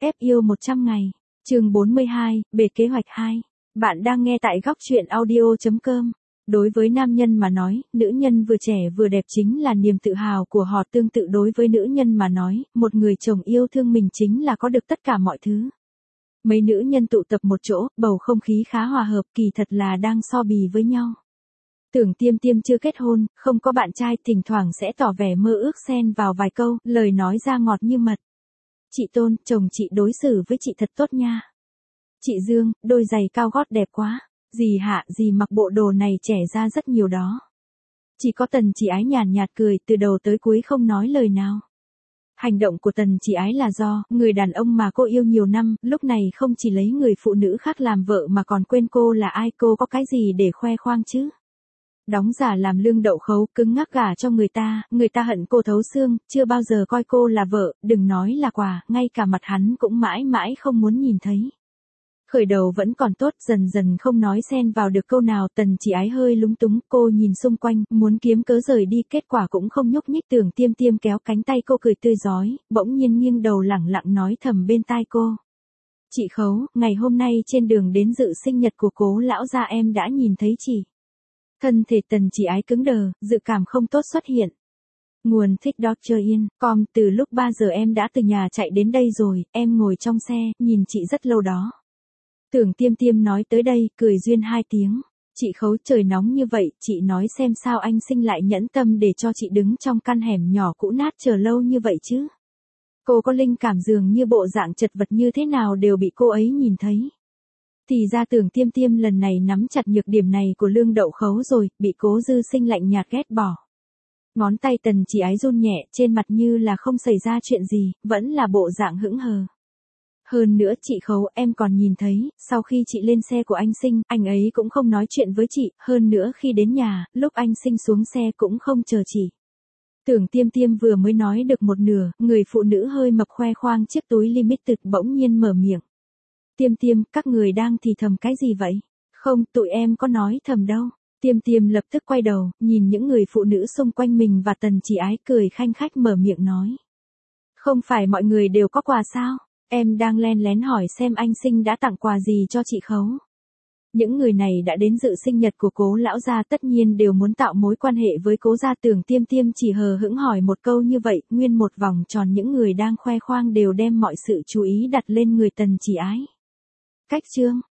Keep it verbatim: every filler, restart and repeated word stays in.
ép yêu một trăm ngày. Chương bốn mươi hai, bề kế hoạch hai. Bạn đang nghe tại góc truyện audio chấm com. Đối với nam nhân mà nói, nữ nhân vừa trẻ vừa đẹp chính là niềm tự hào của họ. Tương tự đối với nữ nhân mà nói, một người chồng yêu thương mình chính là có được tất cả mọi thứ. Mấy nữ nhân tụ tập một chỗ, bầu không khí khá hòa hợp, kỳ thật là đang so bì với nhau. Tưởng Tiêm Tiêm chưa kết hôn, không có bạn trai, thỉnh thoảng sẽ tỏ vẻ mơ ước xen vào vài câu, lời nói ra ngọt như mật. Chị Tôn, chồng chị đối xử với chị thật tốt nha. Chị Dương, đôi giày cao gót đẹp quá. Dì Hạ, dì mặc bộ đồ này trẻ ra rất nhiều đó. Chỉ có Tần Chỉ Ái nhàn nhạt cười, từ đầu tới cuối không nói lời nào. Hành động của Tần Chỉ Ái là do, người đàn ông mà cô yêu nhiều năm, lúc này không chỉ lấy người phụ nữ khác làm vợ mà còn quên cô là ai, cô có cái gì để khoe khoang chứ. Đóng giả làm lương đậu khấu, cứng ngắc gả cho người ta, người ta hận cô thấu xương, chưa bao giờ coi cô là vợ, đừng nói là quà, ngay cả mặt hắn cũng mãi mãi không muốn nhìn thấy. Khởi đầu vẫn còn tốt, dần dần không nói xen vào được câu nào. Tần Chỉ Ái hơi lúng túng, cô nhìn xung quanh, muốn kiếm cớ rời đi, kết quả cũng không nhúc nhích. Tưởng Tiêm Tiêm kéo cánh tay cô cười tươi rói, bỗng nhiên nghiêng đầu lẳng lặng nói thầm bên tai cô. Chị Khấu, ngày hôm nay trên đường đến dự sinh nhật của Cố lão gia em đã nhìn thấy chị. Thân thể Tần Chỉ Ái cứng đờ, dự cảm không tốt xuất hiện. Nguồn thích doctor in com, từ lúc ba giờ em đã từ nhà chạy đến đây rồi, em ngồi trong xe, nhìn chị rất lâu đó. Tưởng Tiêm Tiêm nói tới đây, cười duyên hai tiếng. Chị Khấu, trời nóng như vậy, chị nói xem sao anh Sinh lại nhẫn tâm để cho chị đứng trong căn hẻm nhỏ cũ nát chờ lâu như vậy chứ. Cô có linh cảm dường như bộ dạng chật vật như thế nào đều bị cô ấy nhìn thấy. Thì ra Tưởng Tiêm Tiêm lần này nắm chặt nhược điểm này của lương đậu khấu rồi, bị Cố Dư Sinh lạnh nhạt ghét bỏ. Ngón tay Tần Chỉ Ái run nhẹ, trên mặt như là không xảy ra chuyện gì, vẫn là bộ dạng hững hờ. Hơn nữa chị Khấu, em còn nhìn thấy, sau khi chị lên xe của anh Sinh, anh ấy cũng không nói chuyện với chị, hơn nữa khi đến nhà, lúc anh Sinh xuống xe cũng không chờ chị. Tưởng Tiêm Tiêm vừa mới nói được một nửa, người phụ nữ hơi mập khoe khoang chiếc túi limited bỗng nhiên mở miệng. Tiêm Tiêm, các người đang thì thầm cái gì vậy? Không, tụi em có nói thầm đâu. Tiêm Tiêm lập tức quay đầu, nhìn những người phụ nữ xung quanh mình và Tần Chỉ Ái, cười khanh khách mở miệng nói. Không phải mọi người đều có quà sao? Em đang len lén hỏi xem anh Sinh đã tặng quà gì cho chị Khấu. Những người này đã đến dự sinh nhật của Cố lão gia, tất nhiên đều muốn tạo mối quan hệ với Cố gia. Tưởng Tiêm Tiêm chỉ hờ hững hỏi một câu như vậy, nguyên một vòng tròn những người đang khoe khoang đều đem mọi sự chú ý đặt lên người Tần Chỉ Ái. Cách chương